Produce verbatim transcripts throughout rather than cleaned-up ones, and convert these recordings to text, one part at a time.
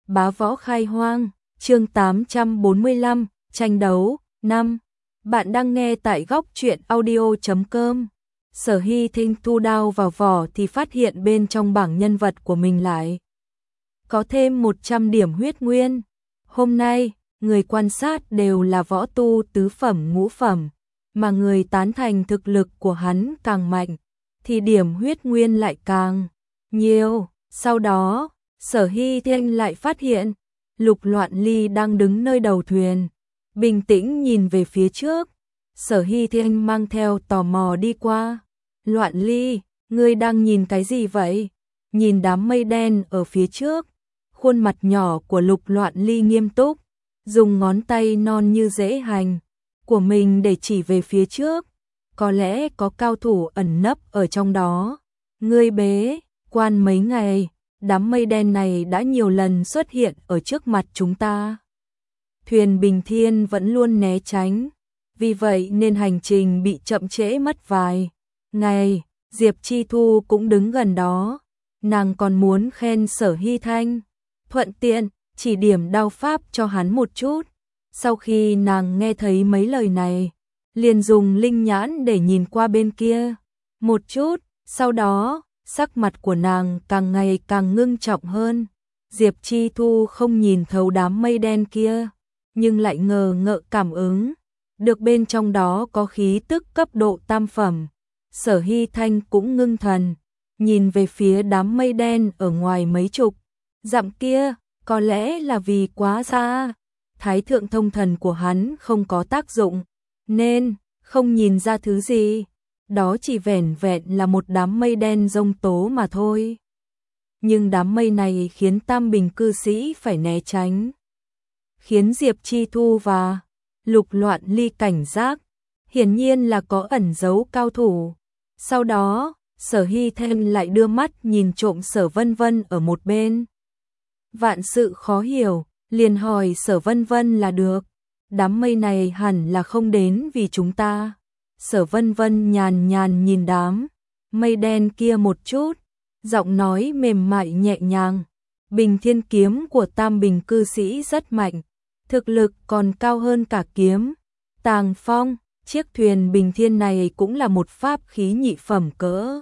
Bá võ khai hoang, chương tám trăm bốn mươi lăm, tranh đấu, năm. Bạn đang nghe tại góc truyện audio chấm com. Sở Hy Thinh thu đao vào vỏ thì phát hiện bên trong bảng nhân vật của mình lại có thêm một trăm điểm huyết nguyên. Hôm nay, người quan sát đều là võ tu tứ phẩm ngũ phẩm, mà người tán thành thực lực của hắn càng mạnh, thì điểm huyết nguyên lại càng nhiều. Sau đó, Sở Hy Thinh lại phát hiện, Lục Loạn Ly đang đứng nơi đầu thuyền, bình tĩnh nhìn về phía trước. Sở Hy Thinh mang theo tò mò đi qua. Loạn Ly, ngươi đang nhìn cái gì vậy? Nhìn đám mây đen ở phía trước, khuôn mặt nhỏ của Lục Loạn Ly nghiêm túc, dùng ngón tay non như rễ hành của mình để chỉ về phía trước. Có lẽ có cao thủ ẩn nấp ở trong đó. Ngươi bế quan mấy ngày, đám mây đen này đã nhiều lần xuất hiện ở trước mặt chúng ta. Thuyền Bình Thiên vẫn luôn né tránh, vì vậy nên hành trình bị chậm trễ mất vài ngày. Diệp Chi Thu cũng đứng gần đó, nàng còn muốn khen Sở Hy Thanh, thuận tiện chỉ điểm đao pháp cho hắn một chút. Sau khi nàng nghe thấy mấy lời này, liền dùng linh nhãn để nhìn qua bên kia một chút, sau đó sắc mặt của nàng càng ngày càng ngưng trọng hơn. Diệp Chi Thu không nhìn thấu đám mây đen kia, nhưng lại ngờ ngợ cảm ứng được bên trong đó có khí tức cấp độ tam phẩm. Sở Hy Thanh cũng ngưng thần, nhìn về phía đám mây đen ở ngoài mấy chục dặm kia. Có lẽ là vì quá xa, Thái thượng thông thần của hắn không có tác dụng, nên không nhìn ra thứ gì. Đó chỉ vẻn vẹn là một đám mây đen rông tố mà thôi. Nhưng đám mây này khiến Tam Bình cư sĩ phải né tránh, khiến Diệp Chi Thu và Lục Loạn Ly cảnh giác, hiển nhiên là có ẩn giấu cao thủ. Sau đó, Sở Hy Thanh lại đưa mắt nhìn trộm Sở Vân Vân ở một bên. Vạn sự khó hiểu, liền hỏi Sở Vân Vân là được. Đám mây này hẳn là không đến vì chúng ta. Sở Vân Vân nhàn nhàn nhìn đám mây đen kia một chút, giọng nói mềm mại nhẹ nhàng. Bình Thiên kiếm của Tam Bình cư sĩ rất mạnh, thực lực còn cao hơn cả kiếm Tàng Phong. Chiếc thuyền Bình Thiên này cũng là một pháp khí nhị phẩm cỡ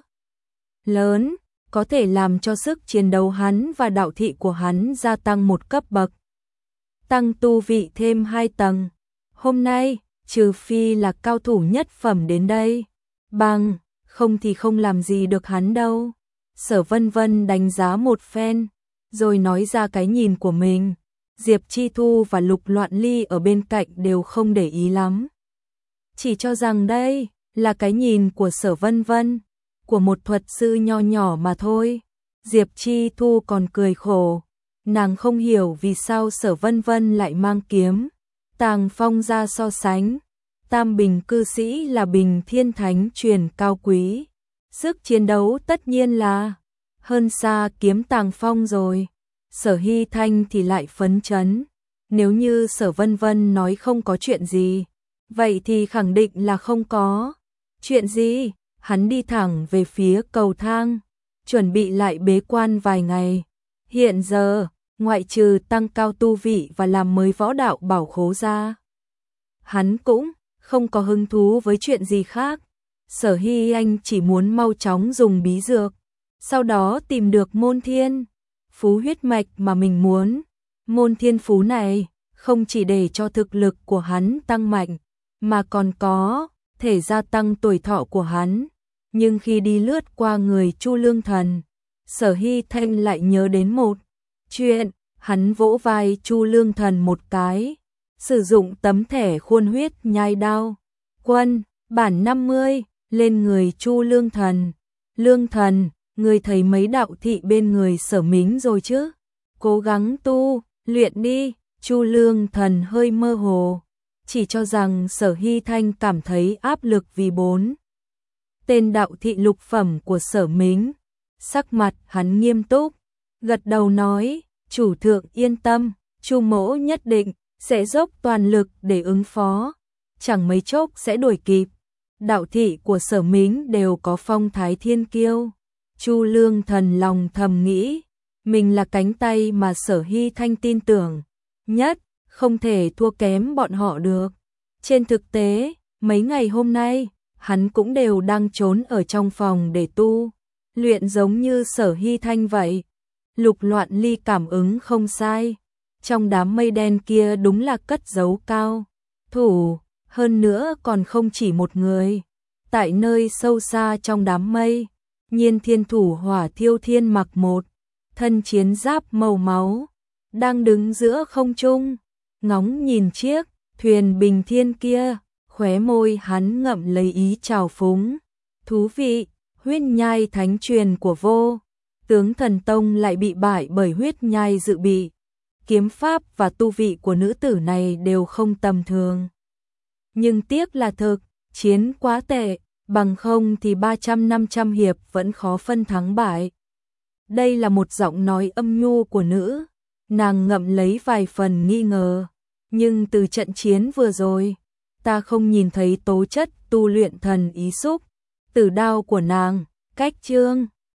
lớn, có thể làm cho sức chiến đấu hắn và đạo thị của hắn gia tăng một cấp bậc, tăng tu vị thêm hai tầng. Hôm nay, trừ phi là cao thủ nhất phẩm đến đây, bằng không thì không làm gì được hắn đâu. Sở Vân Vân đánh giá một phen, rồi nói ra cái nhìn của mình. Diệp Chi Thu và Lục Loạn Ly ở bên cạnh đều không để ý lắm, chỉ cho rằng đây là cái nhìn của Sở Vân Vân, của một thuật sư nho nhỏ mà thôi. Diệp Chi Thu còn cười khổ, nàng không hiểu vì sao Sở Vân Vân lại mang kiếm Tàng Phong ra so sánh. Tam Bình cư sĩ là Bình Thiên Thánh truyền cao quý, sức chiến đấu tất nhiên là hơn xa kiếm Tàng Phong rồi. Sở Hy Thanh thì lại phấn chấn, nếu như Sở Vân Vân nói không có chuyện gì, vậy thì khẳng định là không có chuyện gì. Hắn đi thẳng về phía cầu thang, chuẩn bị lại bế quan vài ngày. Hiện giờ, ngoại trừ tăng cao tu vị và làm mới võ đạo bảo khố ra, hắn cũng không có hứng thú với chuyện gì khác. Sở Hy Anh chỉ muốn mau chóng dùng bí dược, sau đó tìm được môn thiên phú huyết mạch mà mình muốn. Môn thiên phú này không chỉ để cho thực lực của hắn tăng mạnh, mà còn có thể gia tăng tuổi thọ của hắn. Nhưng khi đi lướt qua người Chu Lương Thần, Sở Hy Thanh lại nhớ đến một chuyện. Hắn vỗ vai Chu Lương Thần một cái, sử dụng tấm thẻ khuôn huyết nhai đao quân bản năm mươi lên người Chu Lương Thần. Lương Thần, người thấy mấy đạo thị bên người Sở Mính rồi chứ? Cố gắng tu luyện đi. Chu Lương Thần hơi mơ hồ, chỉ cho rằng Sở Hy Thanh cảm thấy áp lực vì bốn tên đạo thị lục phẩm của Sở Mính. Sắc mặt hắn nghiêm túc, gật đầu nói, chủ thượng yên tâm, Chu mỗ nhất định sẽ dốc toàn lực để ứng phó, chẳng mấy chốc sẽ đuổi kịp. Đạo thị của Sở Mính đều có phong thái thiên kiêu. Chu Lương Thần lòng thầm nghĩ, mình là cánh tay mà Sở Hy Thanh tin tưởng nhất, không thể thua kém bọn họ được. Trên thực tế, mấy ngày hôm nay, hắn cũng đều đang trốn ở trong phòng để tu luyện giống như Sở Hy Thanh vậy. Lục Loạn Ly cảm ứng không sai, trong đám mây đen kia đúng là cất giấu cao thủ, hơn nữa còn không chỉ một người. Tại nơi sâu xa trong đám mây, Nhiên Thiên thủ Hỏa Thiêu Thiên mặc một thân chiến giáp màu máu, đang đứng giữa không trung, ngóng nhìn chiếc thuyền bình thiên kia, khóe môi hắn ngậm lấy ý trào phúng. Thú vị, huyết nhai thánh truyền của vô tướng thần tông lại bị bại bởi huyết nhai dự bị. Kiếm pháp và tu vị của nữ tử này đều không tầm thường. Nhưng tiếc là thực, chiến quá tệ, bằng không thì ba trăm năm trăm hiệp vẫn khó phân thắng bại. Đây là một giọng nói âm nhu của nữ, nàng ngậm lấy vài phần nghi ngờ. Nhưng từ trận chiến vừa rồi, ta không nhìn thấy tố chất tu luyện thần ý xúc, tử đao của nàng, cách chương.